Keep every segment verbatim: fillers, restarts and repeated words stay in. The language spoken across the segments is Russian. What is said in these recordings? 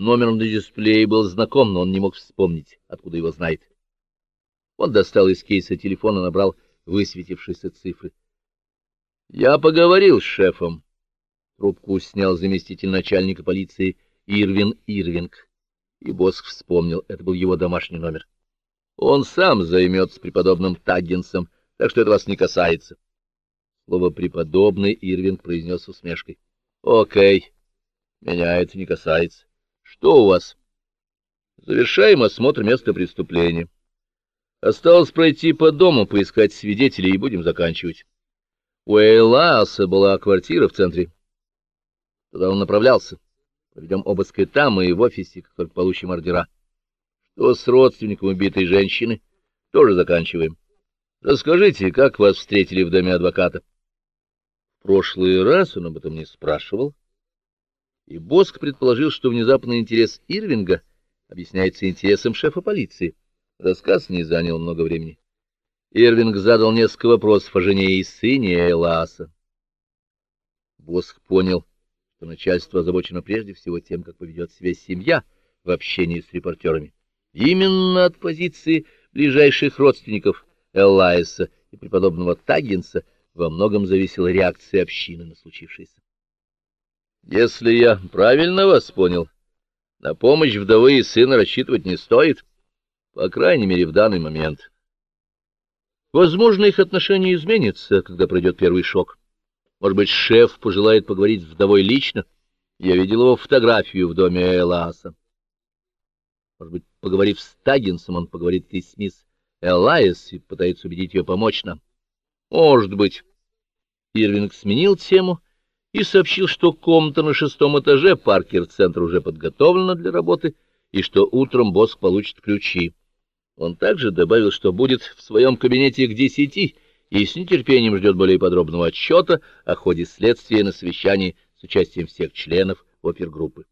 Номер на дисплее был знаком, но он не мог вспомнить, откуда его знает. Он достал из кейса телефон и набрал высветившиеся цифры. — Я поговорил с шефом. Трубку снял заместитель начальника полиции Ирвин Ирвинг. И Босх вспомнил, это был его домашний номер. Он сам займется преподобным Таггинсом, так что это вас не касается. Слово «преподобный» Ирвинг произнес с усмешкой. — Окей, меня это не касается. Что у вас? — Завершаем осмотр места преступления. Осталось пройти по дому, поискать свидетелей, и будем заканчивать. У Эйлааса была квартира в центре. Туда он направлялся. Проведем обыск и там, и в офисе, как только получим ордера. Что с родственником убитой женщины? Тоже заканчиваем. Расскажите, как вас встретили в доме адвоката? В прошлый раз он об этом не спрашивал. И Босх предположил, что внезапный интерес Ирвинга объясняется интересом шефа полиции. Рассказ не занял много времени. Ирвинг задал несколько вопросов о жене и сыне Эйлааса. Босх понял, что начальство озабочено прежде всего тем, как поведет себя семья в общении с репортерами. Именно от позиции ближайших родственников Эллаиса и преподобного Таггинса во многом зависела реакция общины на случившееся. Если я правильно вас понял, на помощь вдовы и сына рассчитывать не стоит, по крайней мере, в данный момент. Возможно, их отношения изменятся, когда пройдет первый шок. Может быть, шеф пожелает поговорить с вдовой лично. Я видел его фотографию в доме Эллааса. Может быть, поговорив с Таггинсом, он поговорит и с мисс Эллаис и пытается убедить ее помочь нам. Может быть. Ирвинг сменил тему и сообщил, что комната на шестом этаже Паркер-центра уже подготовлена для работы и что утром Босх получит ключи. Он также добавил, что будет в своем кабинете к десяти и с нетерпением ждет более подробного отчета о ходе следствия на совещании с участием всех членов опергруппы.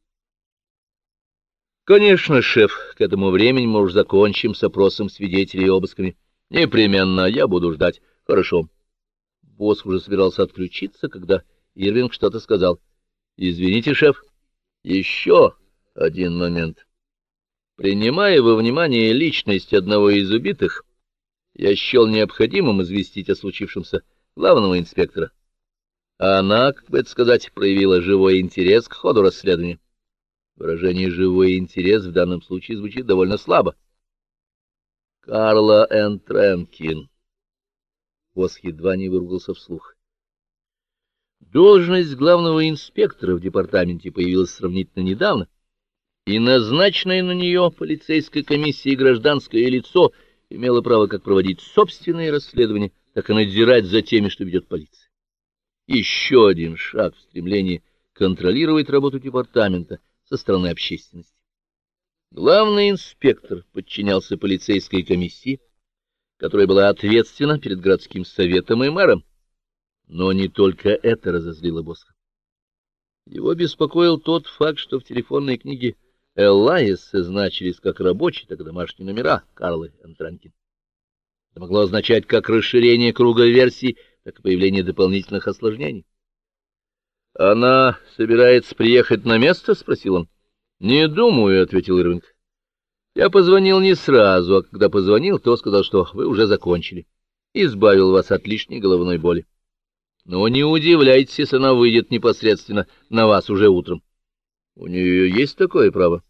Конечно, шеф, к этому времени мы уже закончим с опросом свидетелей и обысками. Непременно, я буду ждать. Хорошо. Босх уже собирался отключиться, когда Ирвинг что-то сказал. Извините, шеф, еще один момент. Принимая во внимание личность одного из убитых, я счел необходимым известить о случившемся главного инспектора. Она, как бы это сказать, проявила живой интерес к ходу расследования. Выражение «живой интерес» в данном случае звучит довольно слабо. Карла Энн Тренкин. Босх едва не выругался вслух. Должность главного инспектора в департаменте появилась сравнительно недавно, и назначенное на нее полицейской комиссией гражданское лицо имело право как проводить собственные расследования, так и надзирать за теми, что ведет полиция. Еще один шаг в стремлении контролировать работу департамента со стороны общественности. Главный инспектор подчинялся полицейской комиссии, которая была ответственна перед городским советом и мэром. Но не только это разозлило Босха. Его беспокоил тот факт, что в телефонной книге Эллаиса значились как рабочие, так и домашние номера Карлы Энн Тренкин. Это могло означать как расширение круга версий, так и появление дополнительных осложнений. — Она собирается приехать на место? — спросил он. — Не думаю, — ответил Ирвинг. — Я позвонил не сразу, а когда позвонил, то сказал, что вы уже закончили. Избавил вас от лишней головной боли. Но не удивляйтесь, если она выйдет непосредственно на вас уже утром. У нее есть такое право.